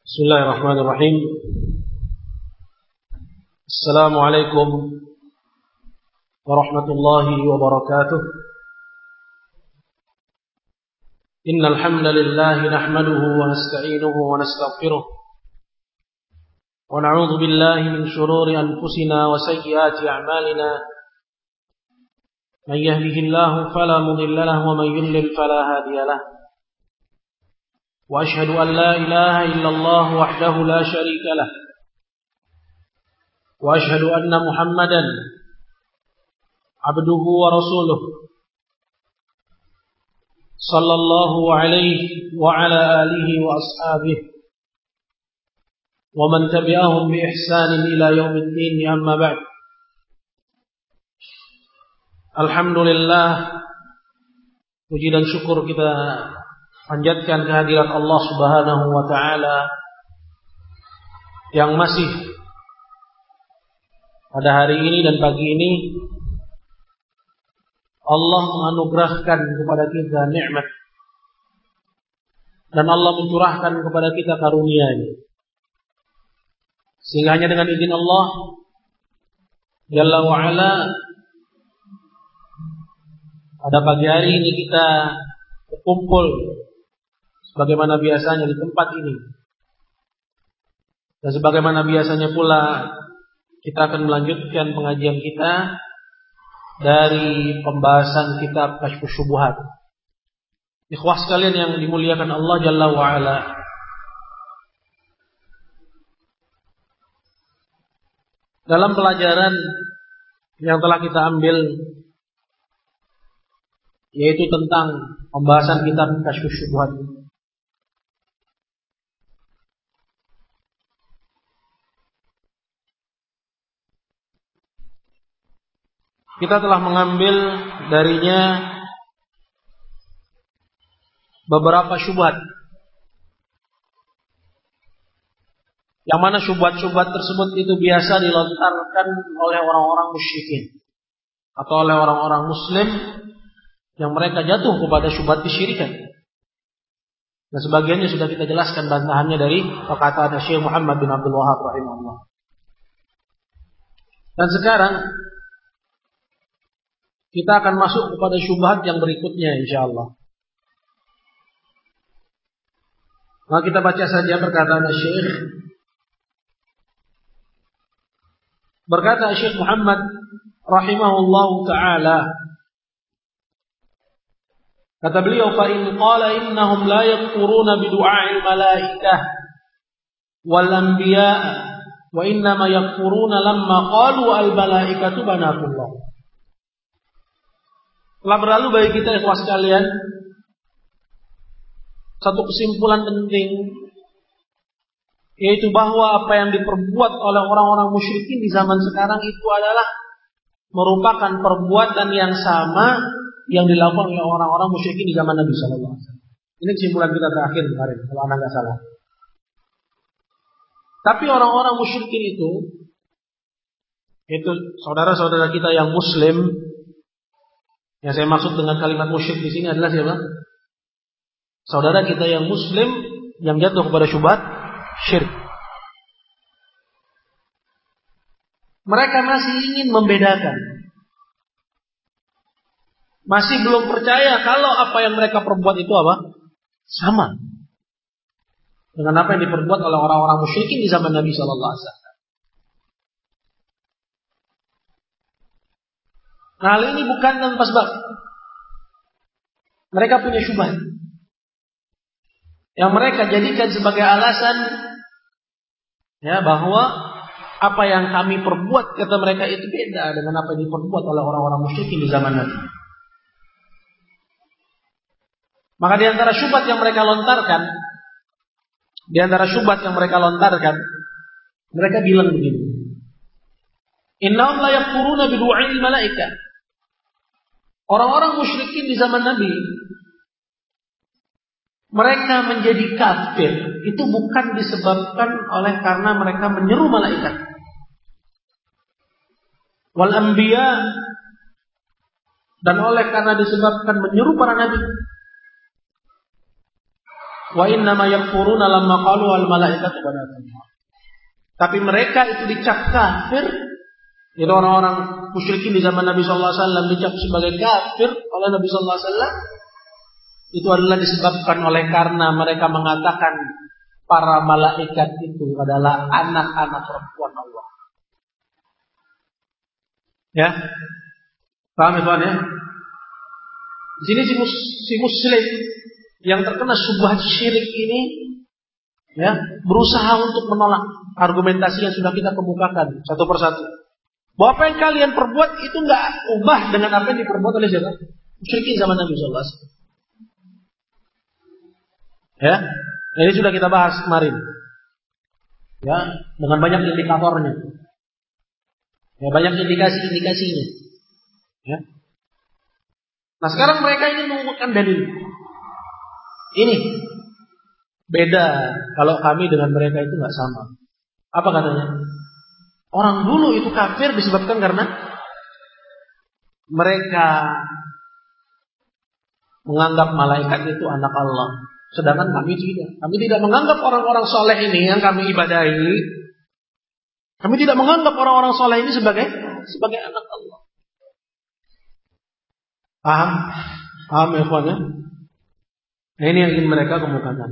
Bismillahirrahmanirrahim. Assalamualaikum warahmatullahi wabarakatuh. Innal hamdalillah nahmaduhu wa nasta'inuhu wa nastaghfiruh wa na'udzu billahi min shururi anfusina wa sayyiati a'malina. Man yahdihillahu fala mudilla lahu wa man yudlil fala hadiya lahu. وأشهد أن لا إله إلا الله وحده لا شريك له وأشهد أن محمدا عبده ورسوله صلى الله عليه وعلى آله وأصحابه ومن تبعهم بإحسان إلى يوم الدين. أما بعد. Alhamdulillah, puji dan syukur kita panjatkan kehadirat Allah Subhanahu wa taala yang masih pada hari ini dan pagi ini Allah menganugerahkan kepada kita nikmat dan Allah mencurahkan kepada kita karunia-Nya, sehingga hanya dengan izin Allah Jalla wa Ala pada pagi hari ini kita berkumpul sebagaimana biasanya di tempat ini, dan sebagaimana biasanya pula kita akan melanjutkan pengajian kita dari pembahasan kitab Kasyfus Syubuhat. Ikhwah sekalian yang dimuliakan Allah Jalla wa Ala, dalam pelajaran yang telah kita ambil, yaitu tentang pembahasan kitab Kasyfus Syubuhat, kita telah mengambil darinya beberapa syubhat, yang mana syubhat-syubhat tersebut itu biasa dilontarkan oleh orang-orang musyrikin atau oleh orang-orang muslim yang mereka jatuh kepada syubhat kesyirikan. Dan sebagiannya sudah kita jelaskan bantahannya dari perkataan Syekh Muhammad bin Abdul Wahhab rahimahullah. Dan sekarang kita akan masuk kepada syubhat yang berikutnya insyaallah. Maka kita baca saja perkataan Syekh. Berkata Syekh Muhammad rahimahullahu taala, kata beliau, fa in qala innahum la yakfuruna bi du'a'il malaikah wal anbiya wa innama yakfuruna lamma qalu al malaikatu banatullah. Telah berlalu bagi kita ikhwah sekalian satu kesimpulan penting, yaitu bahwa apa yang diperbuat oleh orang-orang musyrikin di zaman sekarang itu adalah merupakan perbuatan yang sama yang dilakukan oleh orang-orang musyrikin di zaman Nabi sallallahu alaihi wasallam. Ini kesimpulan kita terakhir kemarin, kalau anda nggak salah. Tapi orang-orang musyrikin itu saudara-saudara kita yang muslim. Yang saya maksud dengan kalimat musyrik di sini adalah siapa? Saudara kita yang muslim yang jatuh kepada syubhat syirik. Mereka masih ingin membedakan, masih belum percaya kalau apa yang mereka perbuat itu apa? Sama dengan apa yang diperbuat oleh orang-orang musyrikin di zaman Nabi sallallahu alaihi wasallam. Nah, hal ini bukan tanpa sebab. Mereka punya syubhat yang mereka jadikan sebagai alasan, ya, bahwa apa yang kami perbuat, kata mereka, itu beda dengan apa yang diperbuat oleh orang-orang musyrikin di zaman Nabi. Maka di antara syubhat yang mereka lontarkan, mereka bilang begini, innahum la yakfuruna bi du'a'il malaikah. Orang-orang musyrikin di zaman Nabi, mereka menjadi kafir itu bukan disebabkan oleh karena mereka menyeru malaikat. Wal anbiya, dan oleh karena disebabkan menyeru para nabi. Wa innama yakfuruna lamma qalu al malaikatu banatullah. Tapi mereka itu dicap kafir. Itu orang-orang musyrikin di zaman Nabi sallallahu alaihi wasallam dicap sebagai kafir oleh Nabi sallallahu alaihi wasallam. Itu adalah disebabkan oleh karena mereka mengatakan para malaikat itu adalah anak-anak perempuan Allah. Ya, paham ya, ya? Di sini si muslim yang terkena syubhat syirik ini, ya, berusaha untuk menolak argumentasi yang sudah kita kemukakan satu persatu. Bahwa apa yang kalian perbuat itu nggak ubah dengan apa yang diperbuat oleh siapa? Musyrikin zaman Nabi sallallahu alaihi wasallam. Ya, ini sudah kita bahas kemarin. Ya, dengan banyak indikatornya. Ya, banyak indikasinya. Ya. Nah, sekarang mereka ini mengumpulkan dalil. Ini beda kalau kami dengan mereka itu nggak sama. Apa katanya? Orang dulu itu kafir disebabkan karena mereka menganggap malaikat itu anak Allah. Sedangkan kami tidak. Kami tidak menganggap orang-orang soleh ini yang kami ibadahi. Kami tidak menganggap orang-orang soleh ini sebagai anak Allah. Paham? Paham ya kawan ya? Nah, ini yang ingin mereka kemukakan.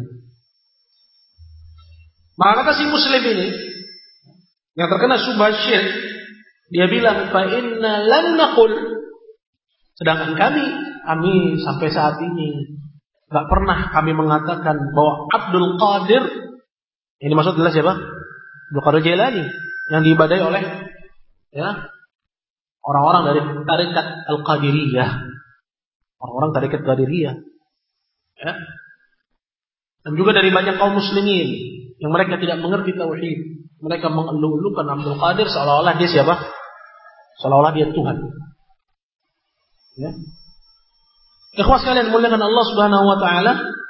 Maka kata si muslim ini yang terkena syubhat syirik, dia bilang fa inna lan naqul, sedangkan kami sampai saat ini enggak pernah kami mengatakan bahwa Abdul Qadir, ini maksud jelas siapa? Abdul Qadir Jailani yang diibadahi oleh ya orang-orang dari tarekat Al-Qadiriyah. Orang-orang tarekat Qadiriyah. Ya. Dan juga dari banyak kaum muslimin yang mereka tidak mengerti tauhid. Mereka mengeluh-elukan Abdul Qadir seolah-olah dia siapa? Seolah-olah dia Tuhan. Ya. Ikhwas sekalian muliakan Allah Subhanahu wa taala.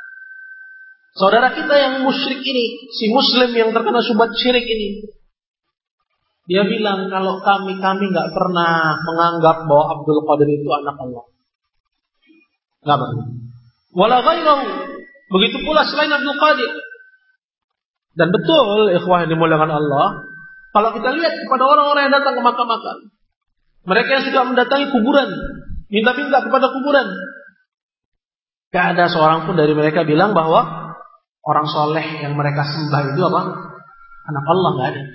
Saudara kita yang musyrik ini, si muslim yang terkena syubhat syirik ini, dia bilang kalau kami enggak pernah menganggap bahwa Abdul Qadir itu anak Allah. Enggak pernah. Wala ghairahu. Begitu pula selain Abdul Qadir. Dan betul ikhwah yang dimuliakan Allah, kalau kita lihat kepada orang-orang yang datang ke makam-makam, mereka yang sudah mendatangi kuburan, minta-minta kepada kuburan, gak ada seorang pun dari mereka bilang bahwa orang soleh yang mereka sembah itu apa? Anak Allah, gak ada.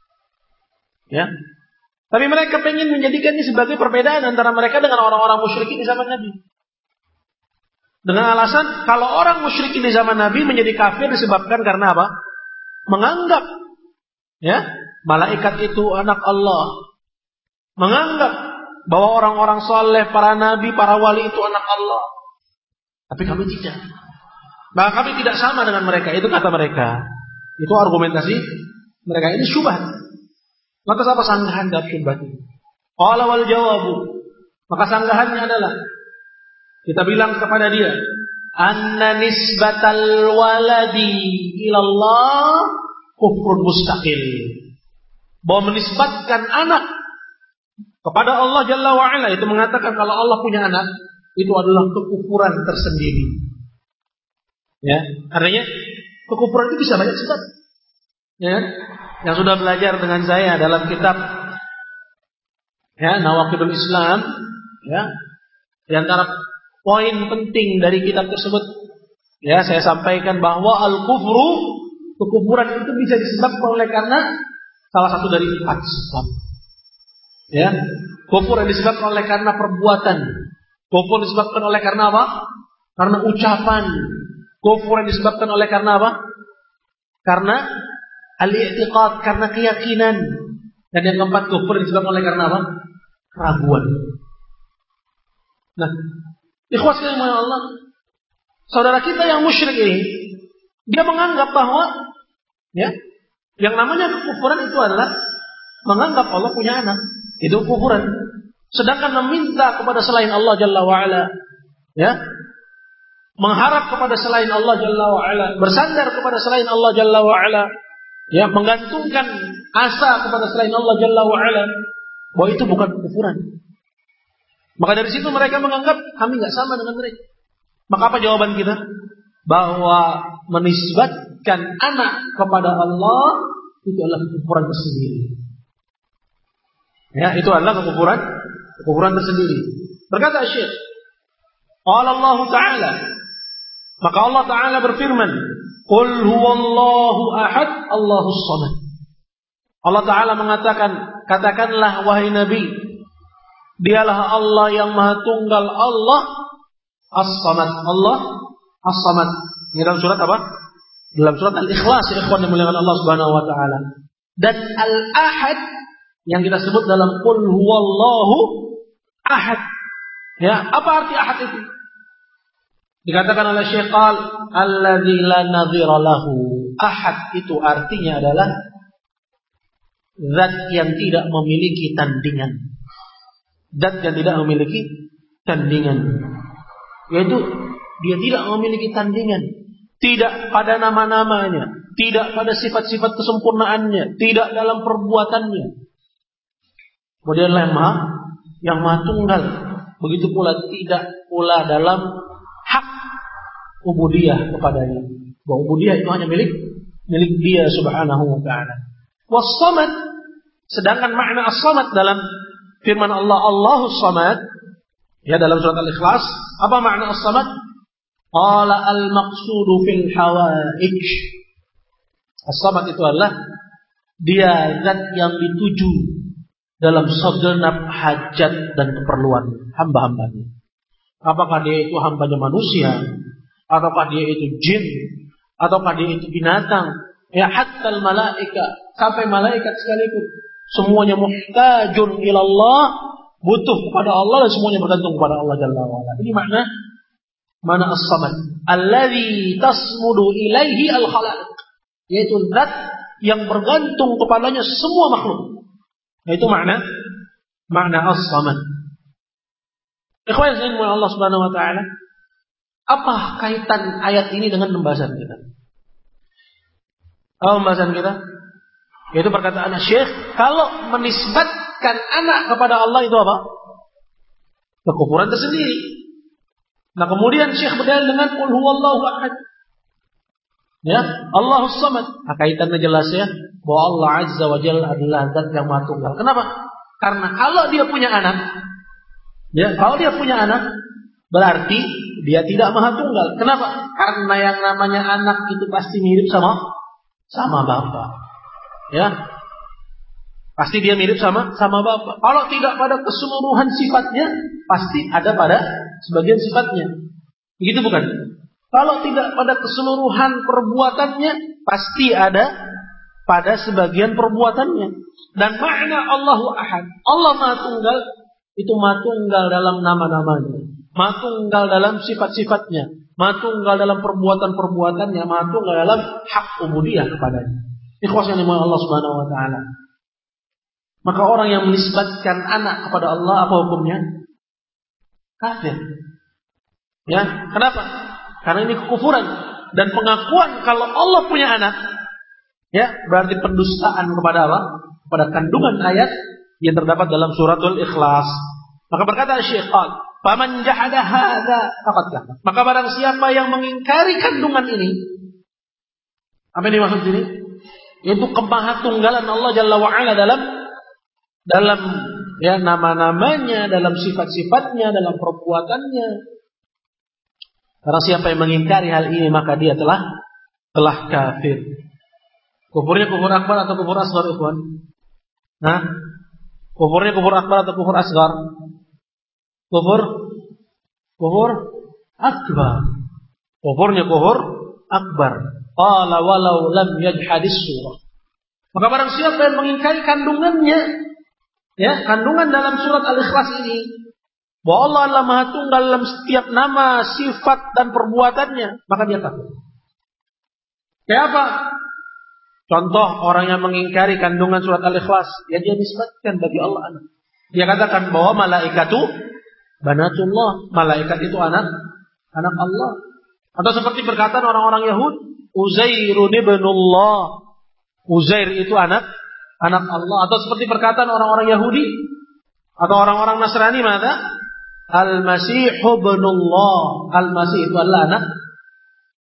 Ya. Tapi mereka ingin menjadikan ini sebagai perbedaan antara mereka dengan orang-orang musyrikin di zaman Nabi. Dengan alasan kalau orang musyrikin di zaman Nabi menjadi kafir disebabkan karena apa? Menganggap ya, malaikat itu anak Allah. Menganggap bahwa orang-orang soleh, para nabi, para wali itu anak Allah. Tapi kami tidak. Maka kami tidak sama dengan mereka. Itu kata mereka. Itu argumentasi mereka. Ini syubhat. Maka apa sanggahan dari syubhat ini? Qala wal jawabu. Maka sanggahannya adalah kita bilang kepada dia, anna nisbatal waladi ilallah kufrun mustaqil. Bahwa menisbatkan anak kepada Allah Jalla wa'ala, itu mengatakan kalau Allah punya anak, itu adalah kekufuran tersendiri. Ya, artinya kekufuran itu bisa banyak sebab. Ya, yang sudah belajar dengan saya dalam kitab ya Nawaqidul Islam, ya, di antara poin penting dari kitab tersebut, ya, saya sampaikan bahwa al-kufru, kekufuran itu bisa disebabkan oleh karena salah satu dari 4 sebab. Ya, kufur yang disebabkan oleh karena perbuatan. Kufur disebabkan oleh karena apa? Karena ucapan. Kufur yang disebabkan oleh karena apa? Karena al-i'tiqad, karena keyakinan. Dan yang keempat, kufur disebabkan oleh karena apa? Keraguan. Nah, ikhwas yang mulia Allah, saudara kita yang musyrik ini, dia menganggap bahwa ya, yang namanya kekufuran itu adalah menganggap Allah punya anak. Itu kekufuran. Sedangkan meminta kepada selain Allah Jalla wa'ala, ya, mengharap kepada selain Allah Jalla wa'ala, bersandar kepada selain Allah Jalla wa'ala, ya, menggantungkan asa kepada selain Allah Jalla wa'ala, bahwa itu bukan kekufuran. Maka dari situ mereka menganggap kami nggak sama dengan mereka. Maka apa jawaban kita? bahwa menisbatkan anak kepada Allah itu adalah kekufuran tersendiri. Ya, itu adalah kekufuran tersendiri. Berkata Syekh, qala Allah Ta'ala, maka Allah Ta'ala berfirman, qul huwallahu ahad, Allahus samad. Allah Ta'ala mengatakan, katakanlah wahai Nabi, dialah Allah yang maha tunggal, Allah as-samad. Allah as-samad. Ini dalam surat apa? Dalam surat Al-Ikhlas, ikhwan yang muliakan Allah Subhanahu wa taala. Dan al-ahad yang kita sebut dalam qul huwallahu ahad. Ya, apa arti ahad itu? Dikatakan oleh Syekh alladzi la nadhira lahu. Ahad itu artinya adalah zat yang tidak memiliki tandingan. Zat yang tidak memiliki tandingan. Yaitu dia tidak memiliki tandingan. Tidak pada nama-namanya, tidak pada sifat-sifat kesempurnaannya, tidak dalam perbuatannya. Kemudianlah yang maha tunggal. Begitu pula tidak pula dalam hak ubudiyah kepadanya. Bahwa ubudiyah itu hanya milik dia subhanahu wa ta'ala. Was-samad, sedangkan makna as-samad dalam firman Allah, Allahus samad, ya dalam surat Al-Ikhlas, apa makna as-samad? Qala al-maqsudu fil hawaij. As-samad itu adalah dia zat yang dituju dalam segenap hajat dan keperluan hamba-hambanya. Apakah dia itu hambanya manusia, ataukah dia itu jin, ataukah dia itu binatang, ya hatta al-malaika, sampai malaikat sekalipun, semuanya muhtajun ilallah, butuh kepada Allah dan semuanya bergantung kepada Allah Jalla wa ala. Ini mana as-samad, alladzi tasmudu ilaihi al-khalaiq, yaitu zat yang bergantung kepadanya semua makhluk. Itu makna as-samad. Ikhwan fillah Allah Subhanahu wa taala, apa kaitan ayat ini dengan pembahasan kita? Pembahasan kita yaitu perkataan Syekh, kalau menisbatkan anak kepada Allah itu apa? Kekufuran tersendiri. Nah kemudian Syekh berdalil dengan qul huwallahu ahad. Ya, Allahus samad. Nah, kaitannya jelas ya, bahwa Allah Azza wa Jalla adalah zat yang maha tunggal. Kenapa? Karena kalau dia punya anak, berarti dia tidak maha tunggal. Kenapa? Karena yang namanya anak itu pasti mirip sama bapak. Ya. Pasti dia mirip sama bapak. Kalau tidak pada keseluruhan sifatnya, pasti ada pada sebagian sifatnya. Begitu bukan? Kalau tidak pada keseluruhan perbuatannya, pasti ada pada sebagian perbuatannya. Dan makna Allahu Ahad, Allah Maha Tunggal, itu Maha Tunggal dalam nama-namanya, Maha Tunggal dalam sifat-sifatnya, Maha Tunggal dalam perbuatan-perbuatannya, Maha Tunggal dalam hak ubudiyah kepadanya. Ikhwas yang dimaulah Allah Subhanahu wa taala. Maka orang yang menisbatkan anak kepada Allah, apa hukumnya? Kafir. Ya, kenapa? Karena ini kekufuran dan pengakuan kalau Allah punya anak, ya berarti pendustaan kepada apa? Kepada kandungan ayat yang terdapat dalam suratul Ikhlas. Maka berkata Syekh, "Faman jahada hadza faqad kafar." Maka barang siapa yang mengingkari kandungan ini, apa yang dimaksud ini? Yaitu kemahatunggalan Allah Jalla wa Ala dalam ya nama-namanya, dalam sifat-sifatnya, dalam perbuatannya. Karena siapa yang mengingkari hal ini maka dia telah kafir. Kufurnya kufur akbar atau kufur asgar, ikhwan? Nah, kufurnya kufur akbar atau kufur asgar? Kufur akbar. Kufurnya kufur akbar. Qala walau lam yajhadis surah. Maka barang siapa yang mengingkari kandungannya, ya, kandungan dalam surat Al-Ikhlas ini, bahwa Allah adalah Maha Tunggal dalam setiap nama, sifat dan perbuatannya, maka dia kafir. Kayak apa? Contoh orang yang mengingkari kandungan surat Al-Ikhlas, ya dia nisbatkan bagi Allah anak. Dia katakan bahwa malaikatu banatullah, malaikat itu anak Allah. Atau seperti perkataan orang-orang Yahudi, Uzairun ibnullah, Uzair itu anak Allah. Atau seperti perkataan orang-orang Yahudi atau orang-orang Nasrani, mana? Al-Masih ibnullah. Al-Masih itu adalah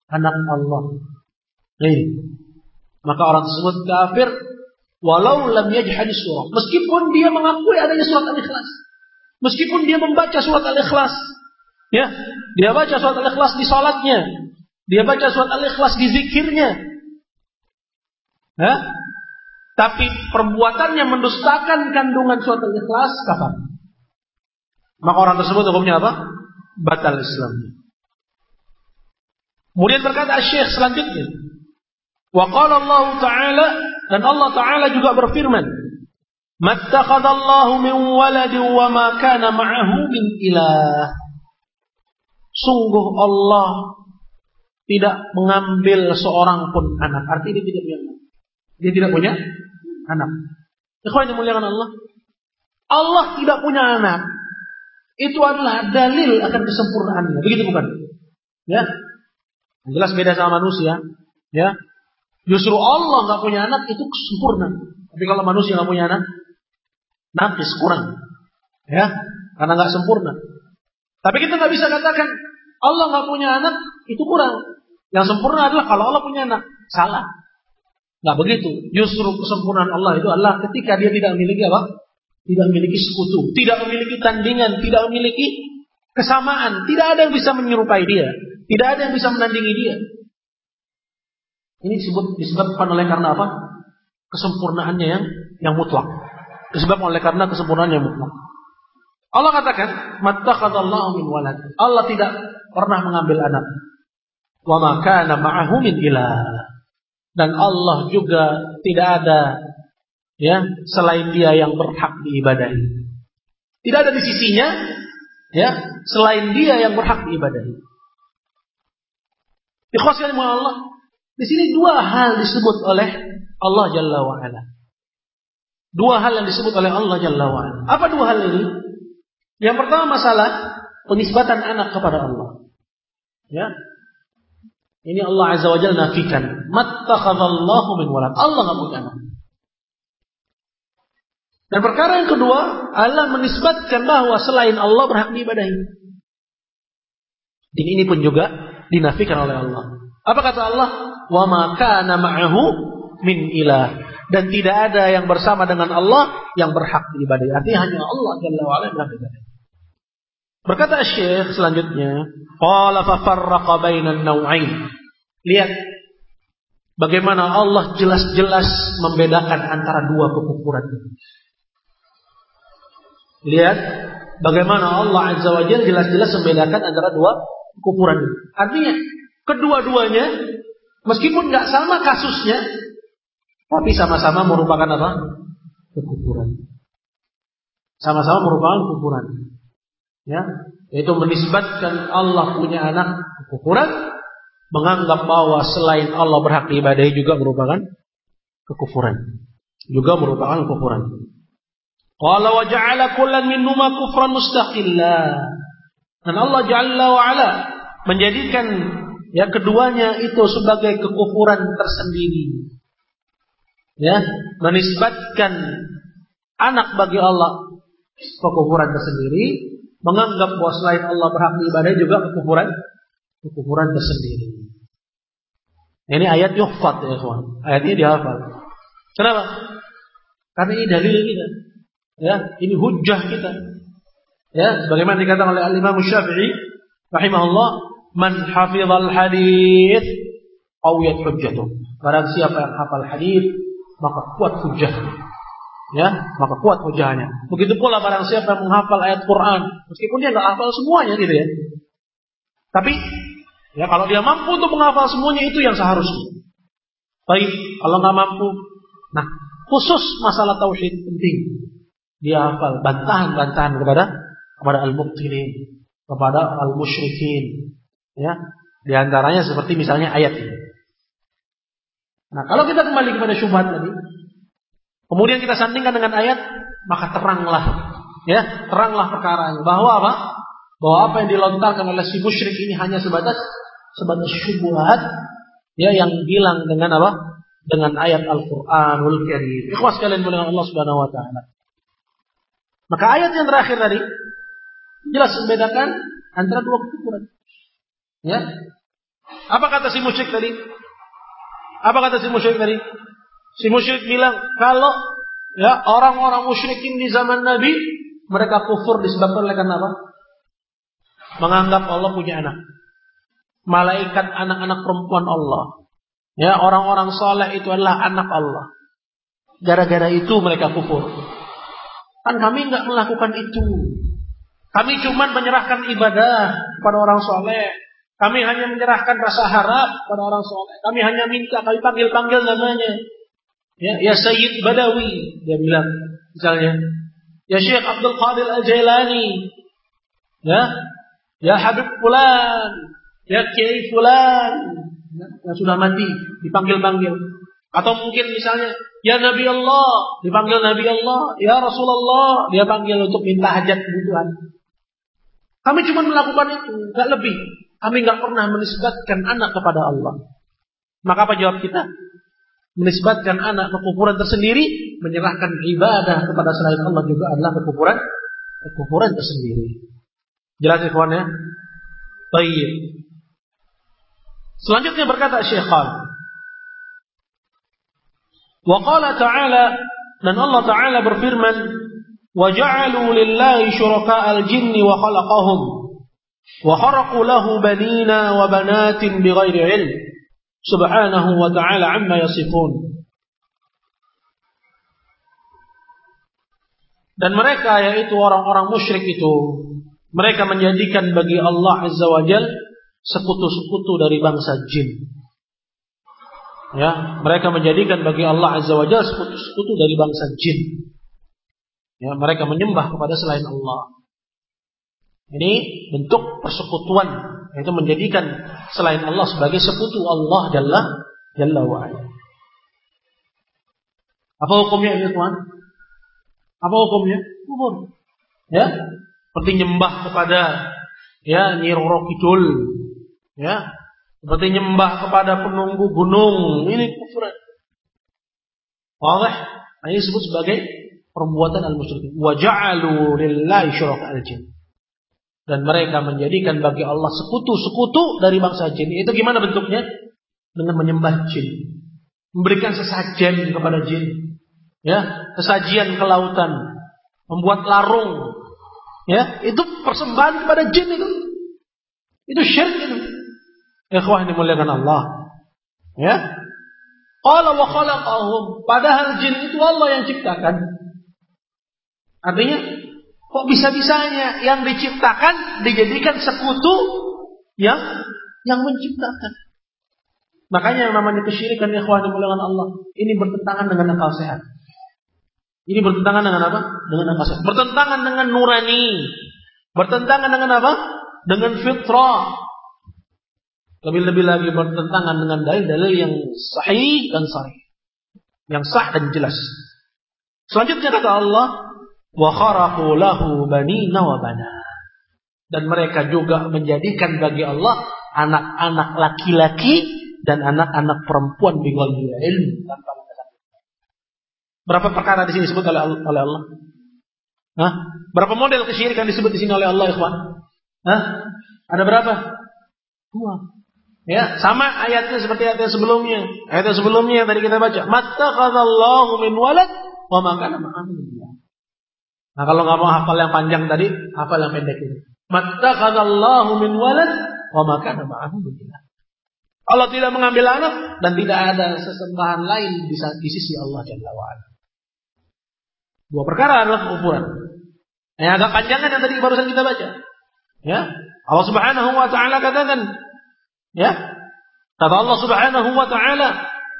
anak Allah. Nih. Maka orang tersebut kafir walau lam yajhad surah. Meskipun dia mengakui adanya surat Al-Ikhlas. Meskipun dia membaca surat Al-Ikhlas. Ya, dia baca surat Al-Ikhlas di salatnya. Dia baca surat Al-Ikhlas di zikirnya. Ya? Tapi perbuatannya mendustakan kandungan surat Al-Ikhlas, kafir. Maka orang tersebut hukumnya apa? Batal Islamnya. Kemudian berkata Syekh selanjutnya, wa qala Allah Ta'ala, dan Allah Ta'ala juga berfirman, mattakhadallahu min waladin wa ma kana ma'ahu min ilah. Sungguh Allah tidak mengambil seorang pun anak. Artinya dia tidak punya anak. Dia tidak punya anak. Ikhwan yang dimuliakan Allah, Allah tidak punya anak. Itu adalah dalil akan kesempurnaannya. Begitu bukan? Ya. Jelas beda sama manusia. Ya. Justru Allah nggak punya anak itu sempurna. Tapi kalau manusia nggak punya anak, nafis kurang. Ya. Karena nggak sempurna. Tapi kita nggak bisa katakan Allah nggak punya anak itu kurang. Yang sempurna adalah kalau Allah punya anak. Salah. Nggak begitu. Justru kesempurnaan Allah itu adalah ketika dia tidak memiliki apa? Tidak memiliki sekutu, tidak memiliki tandingan, tidak memiliki kesamaan, tidak ada yang bisa menyerupai dia, tidak ada yang bisa menandingi dia. Ini disebabkan oleh karena apa? Kesempurnaannya yang mutlak. Disebabkan oleh karena kesempurnaan yang mutlak. Allah katakan, mattakhadallahu min walad. Allah tidak pernah mengambil anak. Wa ma kana ma'ahu min ilah. Dan Allah juga tidak ada ya selain dia yang berhak diibadahi. Tidak ada di sisinya ya selain dia yang berhak diibadahi. Ikhwaskan Allah, di sini dua hal disebut oleh Allah Jalla wa Ala. Dua hal yang disebut oleh Allah Jalla wa Ala. Apa dua hal ini? Yang pertama masalah penisbatan anak kepada Allah. Ya. Ini Allah Azza wa Jalla nafikan, mattakhadallahu min walad. Allah enggak punya anak. Dan perkara yang kedua, Allah menisbatkan bahwa selain Allah berhak diibadahi. Dan ini pun juga dinafikan oleh Allah. Apa kata Allah? Wa ma kana ma'ahu min ilah. Dan tidak ada yang bersama dengan Allah yang berhak diibadahi. Artinya hanya Allah Jalla wa Ala yang berhak diibadahi. Berkata Syekh selanjutnya, qala fa farraqa bainan naw'ain. Lihat bagaimana Allah jelas-jelas membedakan antara dua kekufuran ini. Lihat bagaimana Allah Azza wa Jalla jelas-jelas membedakan antara dua kekufuran ini. Artinya kedua-duanya meskipun nggak sama kasusnya, tapi sama-sama merupakan apa? Kekufuran. Sama-sama merupakan kekufuran. Ya, yaitu menisbatkan Allah punya anak, kekufuran, menganggap bahwa selain Allah berhak diibadahi juga merupakan kekufuran. Juga merupakan kekufuran. Qala wa ja'ala kullan minhuma kufran mustaqillah. Dan Allah Jalla wa Ala menjadikan ya keduanya itu sebagai kekufuran tersendiri. Ya, menisbatkan anak bagi Allah kekufuran tersendiri, menganggap bahwa selain Allah berhak diibadahi juga kekufuran tersendiri. Ini ayat yuhfad ya kawan. Ayat ini dihafal. Kenapa? Karena ini dalil kita. Ya, ini hujjah kita. Ya, sebagaimana dikatakan oleh Al-Imam Syafi'i rahimahullah, man hafizal hadits qawiyat hujjatuh. Barang siapa yang hafal hadis, maka kuat hujjahnya. Ya, maka kuat hujjahnya. Begitu pula barang siapa yang menghafal ayat Quran, meskipun dia enggak hafal semuanya gitu ya. Tapi ya kalau dia mampu untuk menghafal semuanya itu yang seharusnya. Baik, kalau enggak mampu, nah khusus masalah tauhid penting. Dia hafal bantahan-bantahan kepada al-mubtilin, kepada al-musyrikin. Ya, di antaranya seperti misalnya ayat ini. Nah, kalau kita kembali kepada syubhat tadi, kemudian kita sandingkan dengan ayat, maka teranglah perkaranya bahwa apa? Bahwa apa yang dilontarkan oleh si musyrik ini hanya sebatas syubhat ya yang hilang dengan apa? Dengan ayat Al-Qur'anul Karim. Ikhwas sekalian muliakan Allah Subhanahu wa taala. Maka ayat yang terakhir tadi jelas membedakan antara dua kekufuran. Ya. Apa kata si musyrik tadi? Si musyrik bilang kalau ya orang-orang musyrikin di zaman Nabi mereka kufur disebabkan oleh karena apa? Menganggap Allah punya anak. Malaikat anak-anak perempuan Allah. Ya, orang-orang saleh itu adalah anak Allah. Gara-gara itu mereka kufur. Kan kami enggak melakukan itu. Kami cuma menyerahkan ibadah kepada orang saleh. Kami hanya menyerahkan rasa harap kepada orang saleh. Kami hanya minta, kami panggil-panggil namanya. Ya Sayyid Badawi, dia bilang misalnya. Ya Syekh Abdul Qadir Al-Jailani. Ya Habib Fulan. Ya Kiai Fulan. Yang sudah mati, dipanggil-panggil. Atau mungkin misalnya, ya Nabi Allah, dipanggil Nabi Allah. Ya Rasulullah, dia panggil untuk minta hajat kebutuhan. Kami cuma melakukan itu, gak lebih. Kami gak pernah menisbatkan anak kepada Allah. Maka apa jawab kita? Menisbatkan anak kekufuran tersendiri, menyerahkan ibadah kepada selain Allah juga adalah kekufuran tersendiri. Jelas ikhwan ya? Baik. Selanjutnya berkata Syekh Khalid, wa qala ta'ala, dan Allah Ta'ala berfirman, wa ja'alu lillahi syuraka'al jinni wa khalaqahum wa kharaqu lahu banina wa banatin bighairi ilm subhanahu wa ta'ala amma yasifun. Dan mereka, yaitu orang-orang musyrik itu, mereka menjadikan bagi Allah Azza wa Jalla sekutu-sekutu dari bangsa jin. Ya, mereka menjadikan bagi Allah Azza wa Jalla sekutu-sekutu dari bangsa jin. Ya, mereka menyembah kepada selain Allah. Ini bentuk persekutuan, yaitu menjadikan selain Allah sebagai sekutu Allah Jalla wa Ala. Apa hukumnya ini, Tuhan? Apa hukumnya? Kufur. Ya, seperti nyembah kepada Nyi Roro Kidul. Ya, seperti nyembah kepada penunggu gunung. Ini kufuran. Nah, ini disebut sebagai perbuatan al-musyrikin. Wa ja'alu lillahi syuraka'al jin. Dan mereka menjadikan bagi Allah sekutu-sekutu dari bangsa jin. Itu gimana bentuknya? Dengan menyembah jin. Memberikan sesajen kepada jin. Ya, sesajian ke lautan. Membuat larung. Ya, itu persembahan kepada jin itu. Itu syirik itu. Ikhwah dimuliakan Allah. Ya. Qala wa khalaqahum. Padahal jin itu Allah yang ciptakan. Artinya, kok bisa-bisanya yang diciptakan dijadikan sekutu yang menciptakan. Makanya yang namanya kesyirikan, ikhwah dimuliakan Allah, ini bertentangan dengan akal sehat. Ini bertentangan dengan apa? Dengan akal sehat. Bertentangan dengan nurani. Bertentangan dengan apa? Dengan fitrah. Lebih-lebih lagi bertentangan dengan dalil-dalil yang sahih dan sahih. Yang sah dan jelas. Selanjutnya kata Allah, wa kharaqu lahu banina wa banat. Dan mereka juga menjadikan bagi Allah anak-anak laki-laki dan anak-anak perempuan bighairi ilm, tanpa dasar. Berapa perkara di sini disebut oleh Allah? Hah? Berapa model kesyirikan disebut di sini oleh Allah, ikhwan? Hah? Ada berapa? 2. Ya, sama ayatnya seperti ayat sebelumnya. Ayat sebelumnya yang tadi kita baca, mattakhadallahu min walad wa ma kana ma'ahu min ilah. Nah, kalau enggak mau hafal yang panjang tadi, hafal yang pendek ini. Mattakhadallahu min walad wa ma kana ma'ahu min ilah. Allah tidak mengambil anak dan tidak ada sesembahan lain di sisi Allah Jalla wa Ala. 2 perkara adalah kekufuran. Yang agak panjangan yang tadi barusan kita baca. Ya, Allah Subhanahu wa taala katakan, ya, kata Allah Subhanahu wa ta'ala,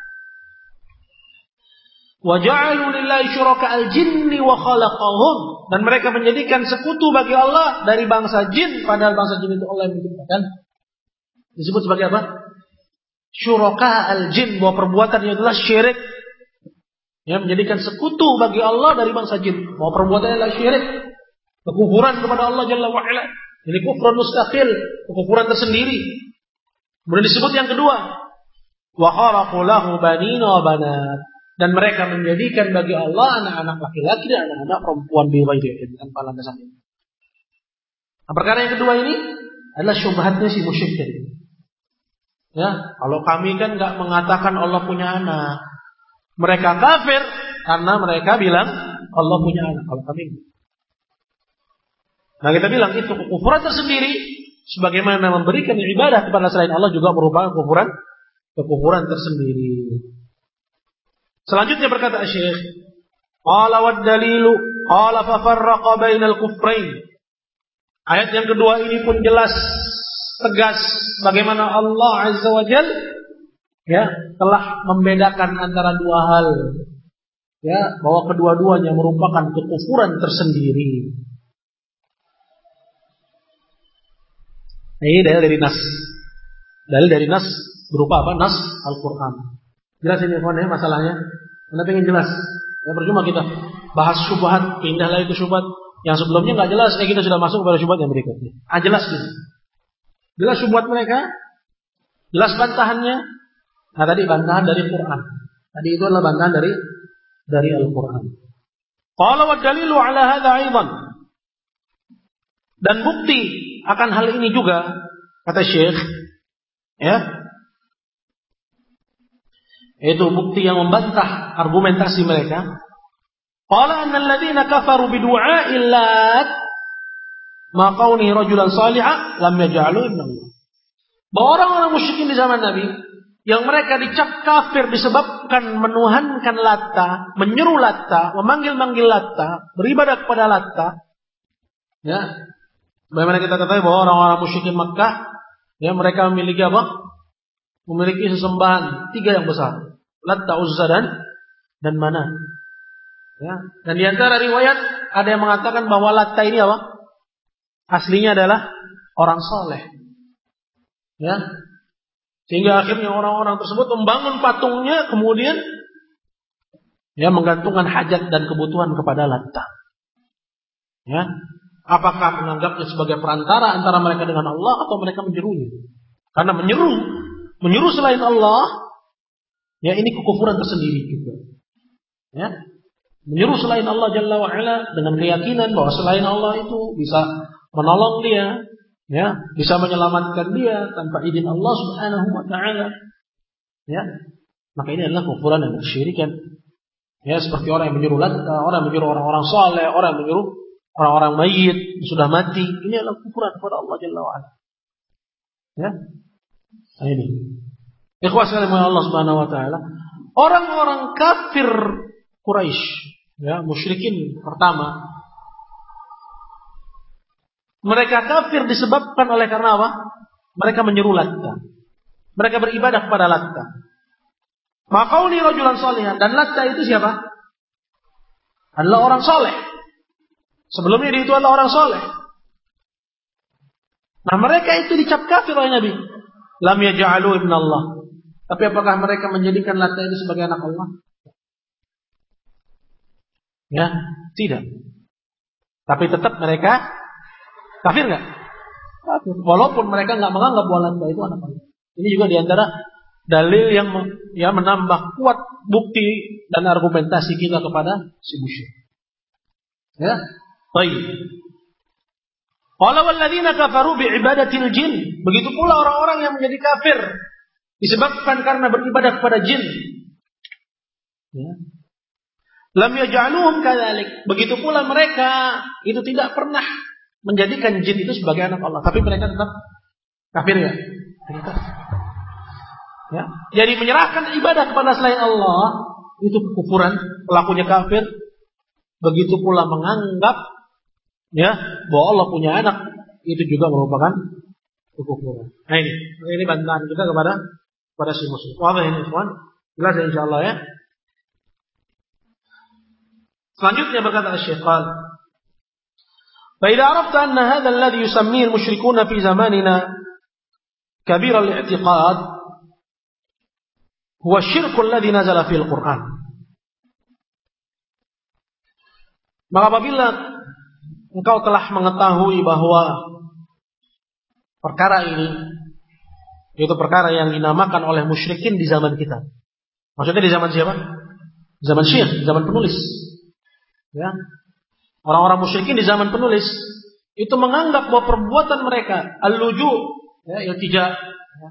wa ja'alu lillahi syuraka'al jinni wa khalaqahum. Dan mereka menjadikan sekutu bagi Allah dari bangsa jin, padahal bangsa jin itu Allah yang menciptakan. Disebut sebagai apa? Syuraka'al jin, bahwa perbuatannya adalah syirik. Ya, menjadikan sekutu bagi Allah dari bangsa jin, bahwa perbuatannya adalah syirik. Kekufuran kepada Allah Jalla wa Ala. Ini kufran mustaqil, kekufuran tersendiri. Kemudian disebut yang kedua, wa kharaqu lahu banina wa banat. Dan mereka menjadikan bagi Allah anak-anak laki-laki dan anak-anak perempuan bighairi ilm, tanpa landasan ilmu. Nah, perkara yang kedua ini adalah syubhatnya si musyrik tadi. Ya, kalau kami kan nggak mengatakan Allah punya anak. Mereka kafir karena mereka bilang Allah punya anak. Kalau kami, nah kita bilang itu kekufuran tersendiri. Sebagaimana memberikan ibadah kepada selain Allah juga merupakan kekufuran tersendiri. Selanjutnya berkata Syekh, qala wad dalilu qala fa farraqa bainal kufrain. Ayat yang kedua ini pun jelas tegas bagaimana Allah Azza wa Jalla telah membedakan antara dua hal. Bahwa kedua-duanya merupakan kekufuran tersendiri. Ini dalil dari nas. Dalil dari nas berupa apa? Nas Al-Quran. Jelas ini masalahnya. Anda ingin jelas. Ya, percuma kita bahas syubhat, pindah lagi ke syubhat yang sebelumnya nggak jelas, kita sudah masuk kepada syubhat yang berikutnya. Jelas gitu. Jelas syubhat mereka, jelas bantahannya. Nah tadi bantahan dari Quran. Tadi itu adalah bantahan dari Al-Quran. Qala wa dalilu ala hadza aidan. Dan bukti akan hal ini juga kata Syekh, itu bukti yang membantah argumentasi mereka. Qala annal ladzina kafaru bi du'a'il Lat ma kaunihi rajulan shalihan lam yaj'alu ibnallah. Bahwa orang-orang musyrikin di zaman Nabi yang mereka dicap kafir disebabkan menuhankan Latta, menyeru Latta, memanggil-manggil Latta, beribadah kepada Latta. Bagaimana kita ketahui bahwa orang-orang musyrikin Makkah mereka memiliki apa? Memiliki sesembahan 3 yang besar. Latta, Uzza dan Manat. Dan di antara riwayat ada yang mengatakan bahwa Latta ini apa? Aslinya adalah orang soleh. Sehingga akhirnya orang-orang tersebut membangun patungnya, kemudian menggantungkan hajat dan kebutuhan kepada Latta. Apakah menganggapnya sebagai perantara antara mereka dengan Allah atau mereka menyerunya? Karena menyeru selain Allah, ini kekufuran tersendiri juga. Menyeru selain Allah Jalla wa Ala dengan keyakinan bahwa selain Allah itu bisa menolong dia, bisa menyelamatkan dia tanpa izin Allah Subhanahu wa taala. Maka ini adalah kekufuran dan kesyirikan. Seperti orang yang menyeru Latta, orang yang menyeru orang-orang saleh, orang yang menyeru orang-orang mayit sudah mati, ini adalah kekufuran kepada Allah Jalla wa Ala. Ini. Ikhwas sekalian Allah Subhanahu wa taala, orang-orang kafir Quraisy, musyrikin pertama, mereka kafir disebabkan oleh karena apa? Mereka menyeru Latta. Mereka beribadah kepada Latta. Maqauni rajulan shalihan, dan Latta itu siapa? Adalah orang saleh. Sebelumnya dia itu adalah orang soleh. Nah mereka itu dicap kafir oleh Nabi. Lam yaj'alu ibnallah. Tapi apakah mereka menjadikan Latta itu sebagai anak Allah? Tidak. Tapi tetap mereka kafir nggak? Kafir. Walaupun mereka nggak menganggap bahwa Latta itu anak Allah. Ini juga diantara dalil yang menambah kuat bukti dan argumentasi kita kepada si musyrik. Baik. Qala walladzina kafaru bi'ibadatil jin. Begitu pula orang-orang yang menjadi kafir disebabkan karena beribadah kepada jin. Lam yaj'aluhum kadzalik. Begitu pula mereka itu tidak pernah menjadikan jin itu sebagai anak Allah, tapi mereka tetap kafir ya. Jadi menyerahkan ibadah kepada selain Allah itu kekufuran, pelakunya kafir. Begitu pula menganggap bahwa Allah punya anak itu juga merupakan kekufuran. Nah ini bantahan kita kepada si musuh. Wah ini ikhwan, jelas insyaallah ya. Selanjutnya berkata Syekh qal, "Fa idza arafta anna hadha alladhi yusammihi al-musyrikuna fi zamanina kabira al-i'tiqad huwa asy-syirku alladhi nazala fil Qur'an." Maka apabila engkau telah mengetahui bahwa perkara ini yaitu perkara yang dinamakan oleh musyrikin di zaman kita. Maksudnya di zaman siapa? Zaman Syekh, zaman penulis. Orang-orang musyrikin di zaman penulis itu menganggap bahwa perbuatan mereka al-luju,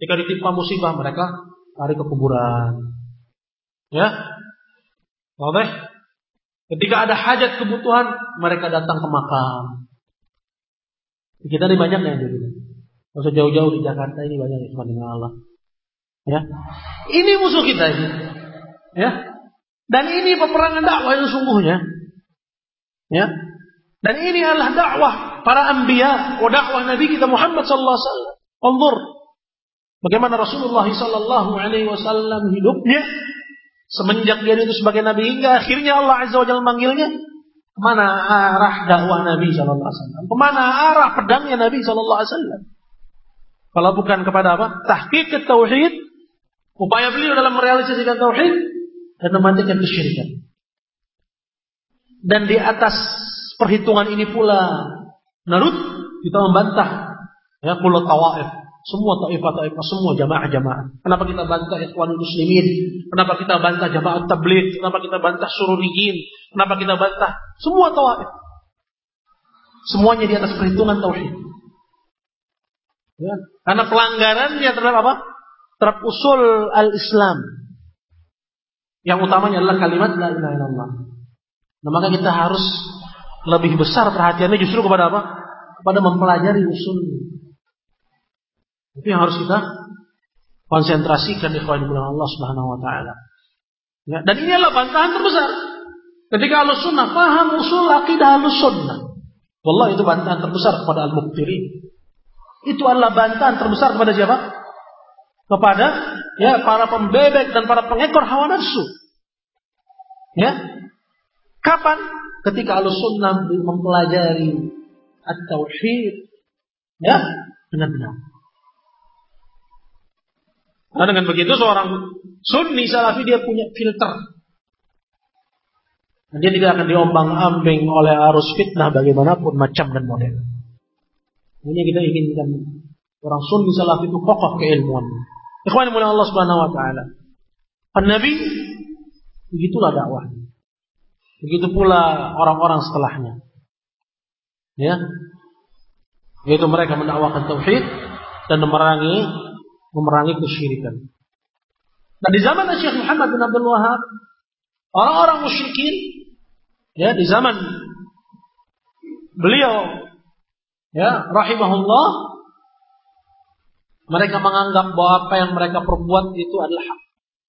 Ketika ditimpa musibah mereka lari ke kuburan. Ya. Oke. Ketika ada hajat kebutuhan mereka datang ke makam. Kita ini banyak yang begitu. Tidak usah jauh-jauh di Jakarta ini banyak yang dengan Allah. Ya. Ini musuh kita ini. Ya. Dan ini peperangan dakwah yang sungguhnya. Ya. Dan ini adalah dakwah para anbiya, dakwah Nabi kita Muhammad sallallahu alaihi wasallam. Anzur bagaimana Rasulullah sallallahu alaihi wasallam hidupnya semenjak dia itu sebagai nabi hingga akhirnya Allah azza wajalla memanggilnya. Kemana arah dakwah Nabi sallallahu alaihi wasallam? Kemana arah pedangnya Nabi sallallahu alaihi wasallam? Kalau bukan kepada apa? Tahqiq tauhid, upaya beliau dalam merealisasikan tauhid dan mematikan kesyirikan. Dan di atas perhitungan ini pula Narut kita membantah ya kulla tawaif, semua taifah-taifah, semua jamaah-jamaah. Kenapa kita bantah ikhwanul muslimin? Kenapa kita bantah jamaah tabligh? Kenapa kita bantah sururiyin? Kenapa kita bantah semua tawaif? Semuanya di atas perhitungan tauhid. Ya, karena pelanggarannya terhadap apa? Terhadap usul al-Islam. Yang utamanya adalah kalimat la ilaha illallah. Nah, maka kita harus lebih besar perhatiannya justru kepada apa? Kepada mempelajari usul. Itu yang harus kita konsentrasikan di kepada Allah Subhanahu wa taala. Ya, dan ini adalah bantahan terbesar. Ketika Ahlussunnah paham usul akidah Ahlussunnah. Wallah itu bantahan terbesar kepada al-mubtirin. Itu adalah bantahan terbesar kepada siapa? Kepada ya para pembebek dan para pengekor hawa nafsu. Ya. Kapan? Ketika Ahlussunnah mempelajari at-tauhid ya dengan benar. Nah, dengan begitu seorang sunni salafi dia punya filter. Dia tidak akan diombang-ambing oleh arus fitnah bagaimanapun macam dan model. Ini kita inginkan orang sunni salafi itu kokoh keilmuan. Ikhwan fillah Allah Subhanahu wa taala. Nabi begitulah dakwah. Begitu pula orang-orang setelahnya. Ya. Yaitu mereka mendakwakan tauhid dan memerangi kesyirikan. Nah, di zaman Syekh Muhammad bin Abdul Wahhab, orang-orang musyrikin ya di zaman beliau ya rahimahullah, mereka menganggap bahwa apa yang mereka perbuat itu adalah hak.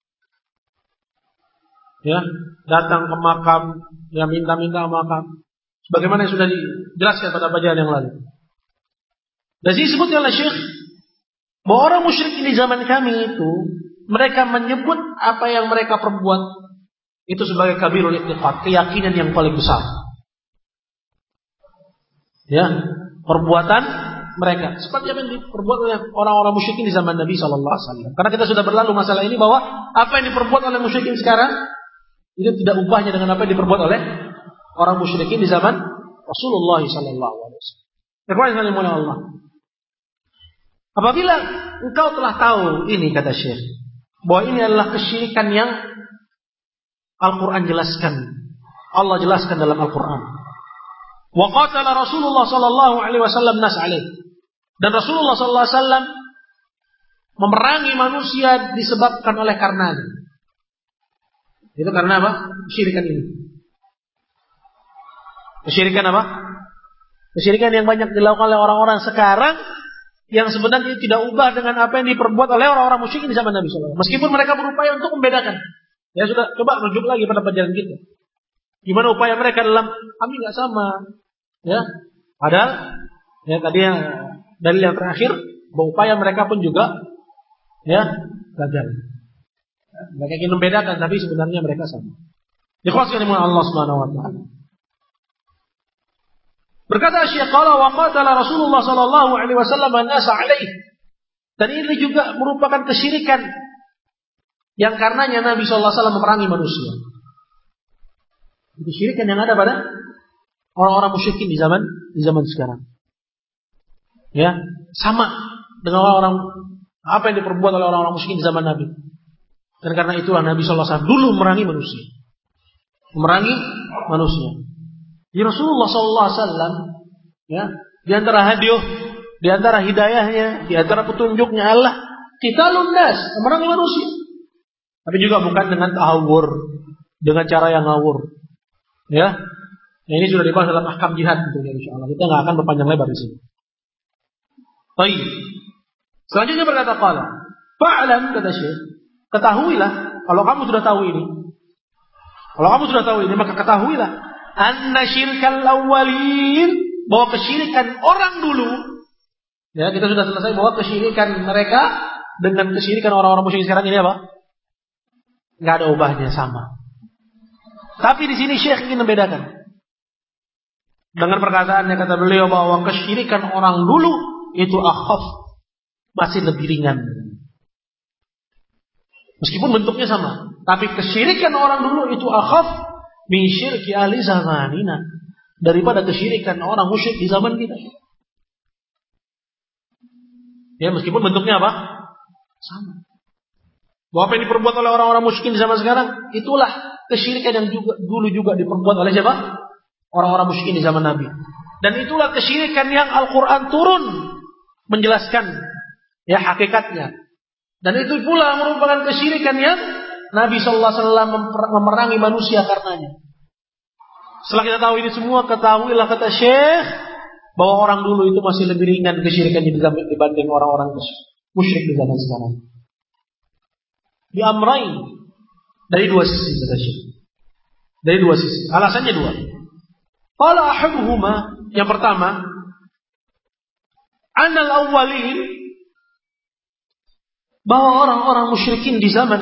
Ya, datang ke makam, ya minta-minta makam. Sebagaimana yang sudah dijelaskan pada bacaan yang lalu. Dan disebutkan oleh Syekh bahwa orang musyrik di zaman kami itu mereka menyebut apa yang mereka perbuat itu sebagai kabirul i'tiqad, keyakinan yang paling besar. Ya, perbuatan mereka seperti apa yang diperbuat oleh orang-orang musyrikin di zaman Nabi sallallahu alaihi wasallam. Karena kita sudah berlalu masalah ini bahwa apa yang diperbuat oleh musyrikin sekarang itu tidak ubahnya dengan apa yang diperbuat oleh orang musyrikin di zaman Rasulullah sallallahu alaihi wasallam. Kepada Allah. Apabila engkau telah tahu ini kata Syekh, bahwa ini adalah kesyirikan yang Al-Quran jelaskan, Allah jelaskan dalam Al-Quran. Wa qatala Rasulullah sallallahu alaihi wasallam nas alaihi. Dan Rasulullah sallallahu alaihi wasallam memerangi manusia disebabkan oleh karenanya. Itu karena apa? Kesyirikan ini. Kesyirikan apa? Kesyirikan yang banyak dilakukan oleh orang-orang sekarang yang sebenarnya tidak ubah dengan apa yang diperbuat oleh orang-orang musyrik di zaman Nabi sallallahu alaihi wasallam. Meskipun mereka berupaya untuk membedakan. Ya sudah, coba rujuk lagi pada pelajaran kita. Gimana upaya mereka dalam kami enggak sama. Ya. Padahal ya tadi yang dalil yang terakhir bahwa upaya mereka pun juga ya gagal. Mereka ingin membedakan tapi sebenarnya mereka sama. Dikhwaskan oleh Allah Subhanahu wa taala. Berkata Syekh qala wa qatala Rasulullah sallallahu alaihi wasallam an-nas alaihi. Dan ini juga merupakan kesyirikan yang karenanya Nabi sallallahu alaihi wasallam memerangi manusia. Kesyirikan yang ada pada orang-orang musyrikin di zaman sekarang. Ya, sama dengan orang apa yang diperbuat oleh orang-orang musyrikin di zaman Nabi. Dan karena itulah Nabi sallallahu alaihi wasallam dulu memerangi manusia. Memerangi manusia. Di Rasulullah sallallahu alaihi wasallam ya, di antara hadiah, di antara hidayahnya, di antara petunjuknya Allah qitalun nas, memerangi manusia. Tapi juga bukan dengan tahawur, dengan cara yang ngawur. Ya. Nah, ini sudah dibahas dalam ahkam jihad tentunya insyaallah. Kita enggak akan berpanjang lebar di sini. Baik. Selanjutnya berkata qala, fa'lam kata Syekh, ketahuilah kalau kamu sudah tahu ini. Kalau kamu sudah tahu ini maka ketahuilah anna syirkal awwalin, bahwa kesyirikan orang dulu. Ya, kita sudah selesai bahwa kesyirikan mereka dengan kesyirikan orang-orang musyrik sekarang ini apa? Enggak ada ubahnya, sama. Tapi di sini Syekh ingin membedakan. Dengan perkataannya kata beliau bahwa kesyirikan orang dulu itu akhaf, masih lebih ringan. Meskipun bentuknya sama, tapi kesyirikan orang dulu itu akhaf min syirki ahli zamanina, daripada kesyirikan orang musyrik di zaman kita. Ya, meskipun bentuknya apa? Sama. Bahwa apa yang diperbuat oleh orang-orang musyrikin di zaman sekarang, itulah kesyirikan yang dulu juga diperbuat oleh siapa? Orang-orang musyrikin di zaman Nabi. Dan itulah kesyirikan yang Al-Quran turun menjelaskan ya hakikatnya. Dan itu pula merupakan kesyirikan yang Nabi SAW memerangi manusia karenanya. Setelah kita tahu ini semua, ketahuilah kata Syekh bahwa orang dulu itu masih lebih ringan kesyirikannya dibanding orang-orang musyrik di zaman sekarang. Di amrain, dari dua sisi kata Syekh. Dari dua sisi. Alasannya dua. Qala ahaduhuma, yang pertama, annal awwalin, bahwa orang-orang musyrikin di zaman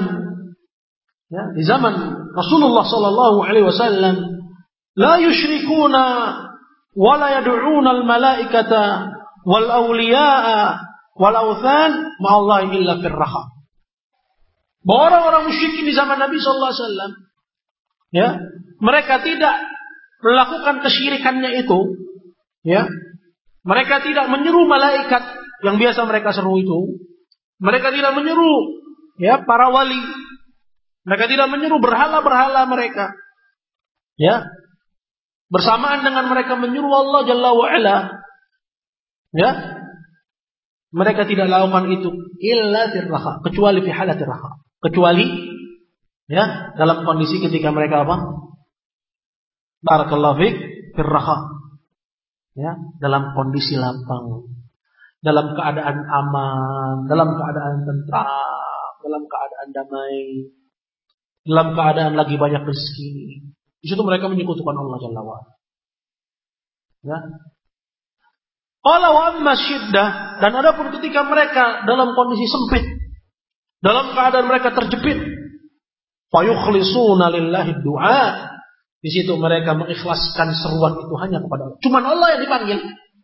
Rasulullah sallallahu alaihi wasallam la yusyrikuna wa la yad'una al-malaikata wal awliya'a wal awthan ma'allahi illa fir raha. Bahwa orang-orang musyrikin di zaman Nabi sallallahu alaihi wasallam ya, mereka tidak melakukan kesyirikannya itu, ya. Mereka tidak menyeru malaikat yang biasa mereka seru itu. Mereka tidak menyeru ya para wali. Mereka tidak menyeru berhala-berhala mereka. Ya. Bersamaan dengan mereka menyeru Allah Jalla wa Ala. Ya. Mereka tidak lakukan itu illa firraha, kecuali fi halatir raha. Kecuali ya dalam kondisi ketika mereka apa? Barakallahu fik firraha. Ya, dalam kondisi lapang. Dalam keadaan aman, dalam keadaan tentram, dalam keadaan damai, dalam keadaan lagi banyak rezeki. Di situ mereka menyekutukan Allah Jalla wa Ala. Ya. Qala wa amma syiddah, dan adapun ketika mereka dalam kondisi sempit, dalam keadaan mereka terjepit, fa yukhlisuna lillahi du'a. Di situ mereka mengikhlaskan seruan itu hanya kepada Allah. Cuman Allah yang dipanggil.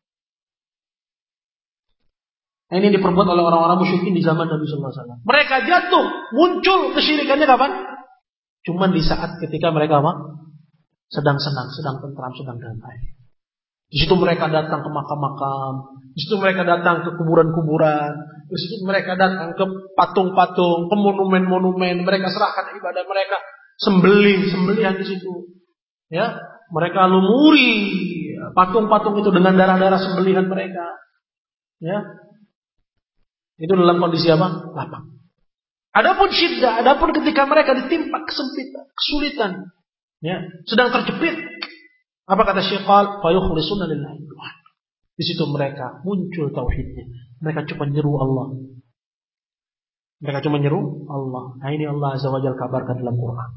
Ini diperbuat oleh orang-orang musyrikin di zaman Nabi sallallahu alaihi wasallam. Mereka jatuh, muncul kesyirikannya kapan? Cuman di saat ketika mereka apa? Sedang senang, sedang tentram, sedang damai. Di situ mereka datang ke makam-makam, di situ mereka datang ke kuburan-kuburan, di situ mereka datang ke patung-patung, ke monumen-monumen, mereka serahkan ibadah mereka, sembelihan di situ. Ya, mereka lumuri patung-patung itu dengan darah-darah sembelihan mereka. Ya. Itu dalam kondisi apa? Lapang. Adapun syiddah, adapun ketika mereka ditimpa kesempitan, kesulitan, ya, sedang terjepit. Apa kata Syekh? Fa yukhlisuna lillahi. Di situ mereka muncul tauhidnya. Mereka cuma nyeru Allah. Mereka cuma nyeru Allah. Nah, ini Allah Azza wa Jalla kabarkan dalam Quran.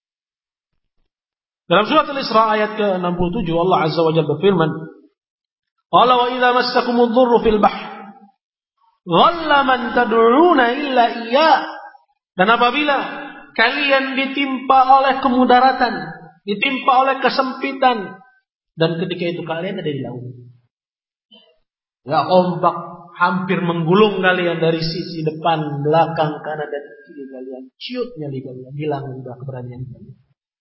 Dalam surat Al-Isra ayat ke-67 Allah Azza wa Jalla berfirman, "Qala wa idza massakumudh dhurru fil bahr dhalla man tad'una illa iyyah." Dan apabila kalian ditimpa oleh kemudaratan, ditimpa oleh kesempitan, dan ketika itu kalian ada di laut. Ya, ombak hampir menggulung kalian dari sisi depan, belakang, kanan dan kiri kalian. Ciut nyali kalian, hilang sudah keberanian kalian.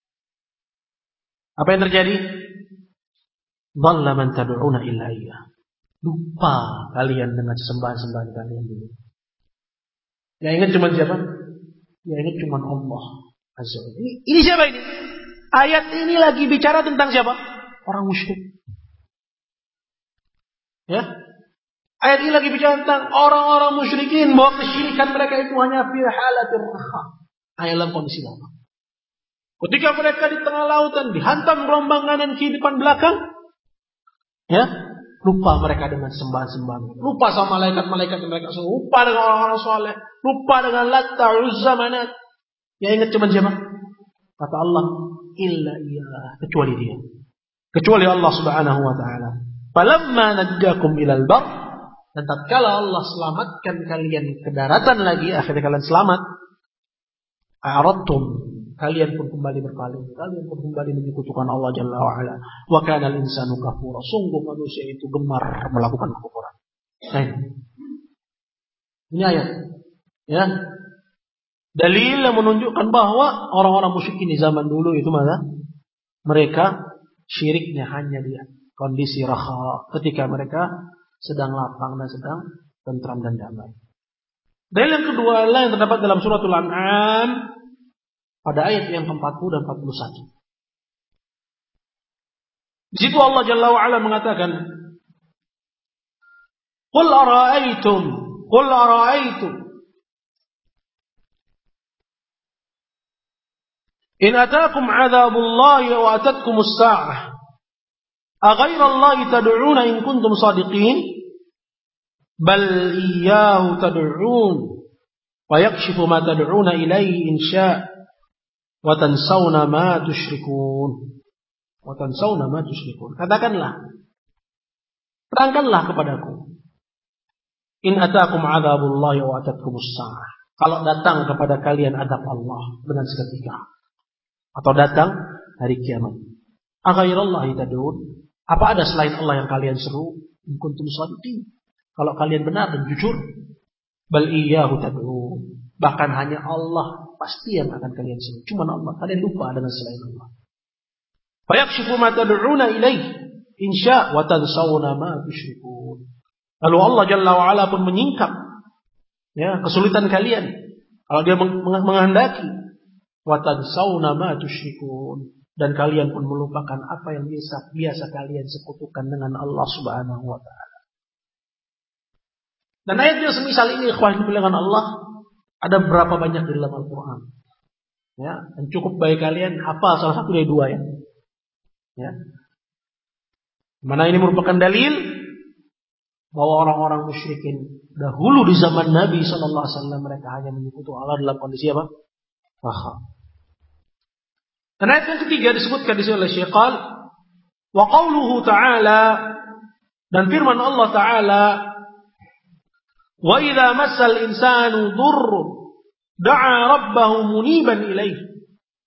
Apa yang terjadi? Dhalla man tad'una illa iyyah. Lupa kalian dengan sembahan-sembahan kalian dulu. Yang ingat cuma siapa? Yang ingat cuma Allah Azza wa Jalla. Ini siapa ini? Ayat ini lagi bicara tentang siapa? Orang musyrik. Ya. Ayat ini lagi bicara tentang orang-orang musyrikin bahwa kesyirikan mereka itu hanya fi halatir raha, hanya dalam kondisi lapang. Ketika mereka di tengah lautan dihantam gelombang kanan kiri depan belakang, ya, lupa mereka dengan sembahan-sembahan, lupa sama malaikat-malaikat yang mereka sembah, lupa dengan orang-orang soleh, lupa dengan Latta, Uzza, Manat. Yang ingat cuma siapa? Kata Allah, illa iya, kecuali dia, kecuali Allah Subhanahu wa taala. Falamma najjakum ilal bar, dan tatkala Allah selamatkan kalian ke daratan lagi, akhirnya kalian selamat, a'radtum, kalian pun kembali berpaling, kalian pun kembali menyekutukan Allah Jalla wa Ala. Wa kana al-insanu kafura, sungguh manusia itu gemar melakukan kekufuran. Nah, ini ayat, ya, dalil yang menunjukkan bahwa orang-orang musyrikin di zaman dulu itu mana? Mereka syiriknya hanya di kondisi raha, ketika mereka sedang lapang dan sedang tentram dan damai. Dalil yang kedua adalah yang terdapat dalam suratul An'am pada ayat yang ke-40 dan 41. Di situ Allah Jalla wa Ala mengatakan, Qul ara'aytum in ataakum 'adzabullahi wa atatkumus sa'ah aghayra Allahi tad'una in kuntum shadiqin bal iyyahu tad'un wa yakshifu ma tad'una ilayhi in syaa' wa tansawna ma tusyrikun. Katakanlah, terangkanlah kepadaku, in ataakum 'adzabullahi wa atatkumus sa'ah, kalau datang kepada kalian azab Allah dengan seketika, atau datang hari kiamat, aghayrallahi tad'un, apa ada selain Allah yang kalian seru? In kuntum shadiqin, kalau kalian benar dan jujur. Bal iyyahu tad'un, bahkan hanya Allah pasti yang akan kalian seru. Cuma Allah, kalian lupa dengan selain Allah. Fa yakshifu ma tad'una ilaihi in syaa' wa tansawna ma tusyrikun. Lalu Allah Jalla wa Ala pun menyingkap, ya, kesulitan kalian kalau dia menghendaki. Wa tansawna ma tusyrikun, dan kalian pun melupakan apa yang biasa kalian sekutukan dengan Allah Subhanahu wa taala. Dan ayat yang semisal ini, ikhwan fillah Allah, ada berapa banyak di dalam Al-Qur'an. Ya, dan cukup bagi kalian hafal salah satu dari dua ya. Ya. Mana ini merupakan dalil bahwa orang-orang musyrikin dahulu di zaman Nabi sallallahu alaihi wasallam mereka hanya menyekutukan Allah dalam kondisi apa? Raha. Dan ayat yang ketiga disebutkan di sini oleh Syekh qal wa qauluhu ta'ala, dan firman Allah Ta'ala, wa idza massal insanu dhurrun da'a rabbahu muniban ilaihi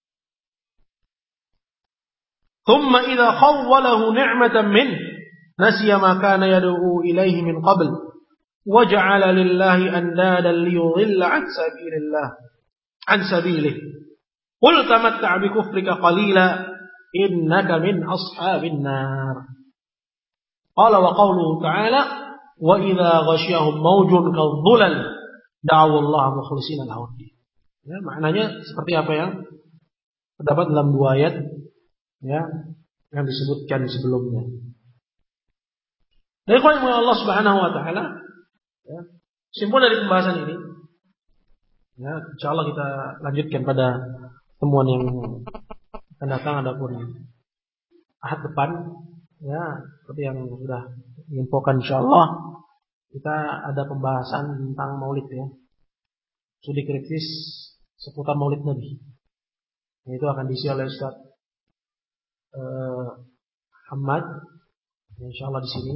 thumma idza khawwalahu ni'matan minhu nasiya ma kana yad'u ilaihi min qabl wa ja'ala lillahi andadan liyudilla an sabilihi qul tamatta' bi kufrika qalila innaka min ashabin nar. Qala wa qawluhu ta'ala wa idza ghasyahum mawjun kadh-dhulal da'u Allah mukhlishina lahu-d-din. Ya, maknanya seperti apa yang terdapat dalam dua ayat ya yang disebutkan sebelumnya. Dari Allah Subhanahu wa taala, ya, simpul dari pembahasan ini, ya, insyaallah kita lanjutkan pada temuan yang akan datang, adapun Ahad depan, ya, seperti yang sudah diinfokan, insyaallah kita ada pembahasan tentang maulid ya, studi kritis seputar maulid Nabi. Itu akan diisi oleh Ustaz Muhammad, insyaallah di sini.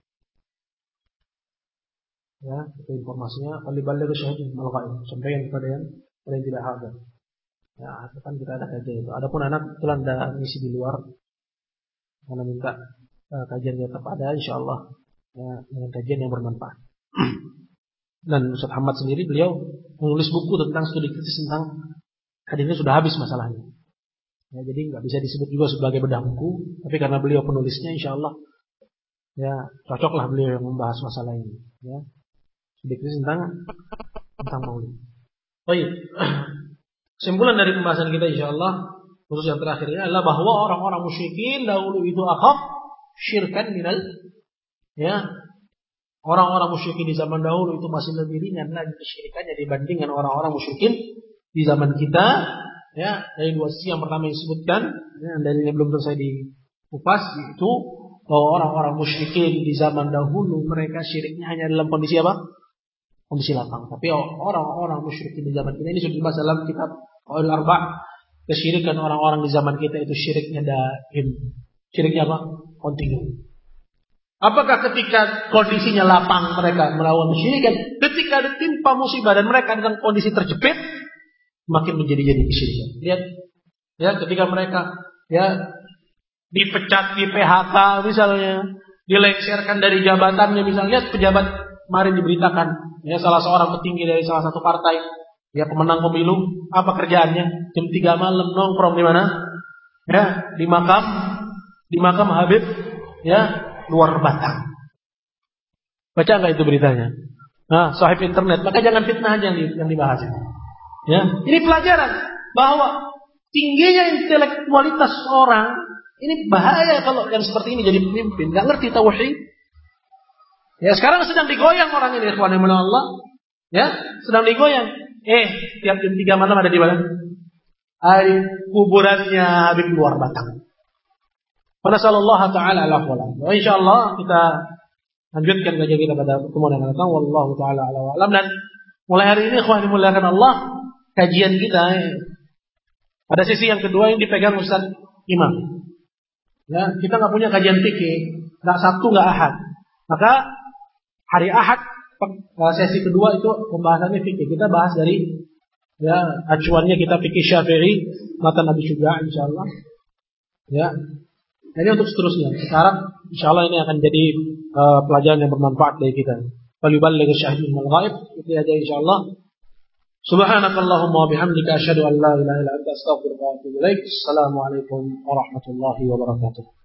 Ya, itu informasinya. Faliballigh syahidun mal ghaib, sampaikan kepada yang tidak hadir. Ya, kan kita ada kajian itu. Adapun anak kebetulan ada misi di luar, karena minta kajian tetap ada, insyaallah ya, dengan kajian yang bermanfaat. Dan Ustaz Muhammad sendiri beliau menulis buku tentang studi kritis tentang hadisnya sudah habis masalahnya. Ya, jadi nggak bisa disebut juga sebagai bedah buku, tapi karena beliau penulisnya, insyaallah ya cocoklah beliau yang membahas masalah ini. Ya, studi kritis tentang maulid. Baik. Kesimpulan dari pembahasan kita insyaallah khusus yang terakhir ini adalah bahwa orang-orang musyrikin dahulu itu akhaf syirkan minal ya orang-orang musyrikin di zaman dahulu itu masih lebih ringan lagi kesyirikannya dibandingkan orang-orang musyrikin di zaman kita. Ya, dari dua sisi yang pertama yang disebutkan, ya, dan ini belum selesai dikupas, yaitu bahwa orang-orang musyrikin di zaman dahulu mereka syiriknya hanya dalam kondisi apa? Kondisi lapang. Tapi orang-orang musyrikin di zaman kita ini sudah dibahas dalam kitab Qaul Arba'. Kesyirikan orang-orang di zaman kita itu syiriknya daim. Syiriknya apa? Kontinu. Apakah ketika kondisinya lapang mereka melawan kesyirikan, ketika ditimpa musibah dan mereka dalam kondisi terjepit, makin menjadi kesyirikan. Lihat, ya ketika mereka ya dipecat, di PHK misalnya, dilengsarkan dari jabatannya misalnya, pejabat kemarin diberitakan, ya salah seorang petinggi dari salah satu partai, ya pemenang pemilu, apa kerjaannya? Jam 3 malam nongkrong di mana? Ya, di makam Habib, ya luar Batang. Baca nggak itu beritanya? Nah, sahib internet, maka jangan fitnah aja yang dibahas itu. Ya, ini pelajaran bahwa tingginya intelektualitas orang ini bahaya kalau yang seperti ini jadi pemimpin, nggak ngerti tauhid. Ya, sekarang sedang digoyang orang ini, ikhwan fillah Allah. Ya, sedang digoyang. Tiap jam 3 malam ada di mana? Di kuburannya Habib luar Batang. Nasallallahu ta'ala ala wa'lam. Insyaallah kita lanjutkan kajian kita pada pertemuan yang akan datang. Wallahu ta'ala ala wa'lam. Dan mulai hari ini ikhwan dimuliakan Allah, kajian kita pada sisi yang kedua yang dipegang Ustaz Imam. Ya, kita nggak punya kajian fikih, nggak Sabtu, nggak Ahad. Maka hari Ahad sesi kedua itu pembahasannya fikih. Kita bahas dari ya acuannya kita fikih Syafi'i, matan Abi Syuja' insyaallah. Ya. Ini untuk seterusnya. Sekarang insyaallah ini akan jadi pelajaran yang bermanfaat bagi kita. Faliballigh syahidul ghaib. Itu aja insyaallah. Subhanakallahumma wa bihamdika asyhadu an la ilaha illa anta astaghfiruka wa atubu ilaik. Assalamualaikum warahmatullahi wabarakatuh.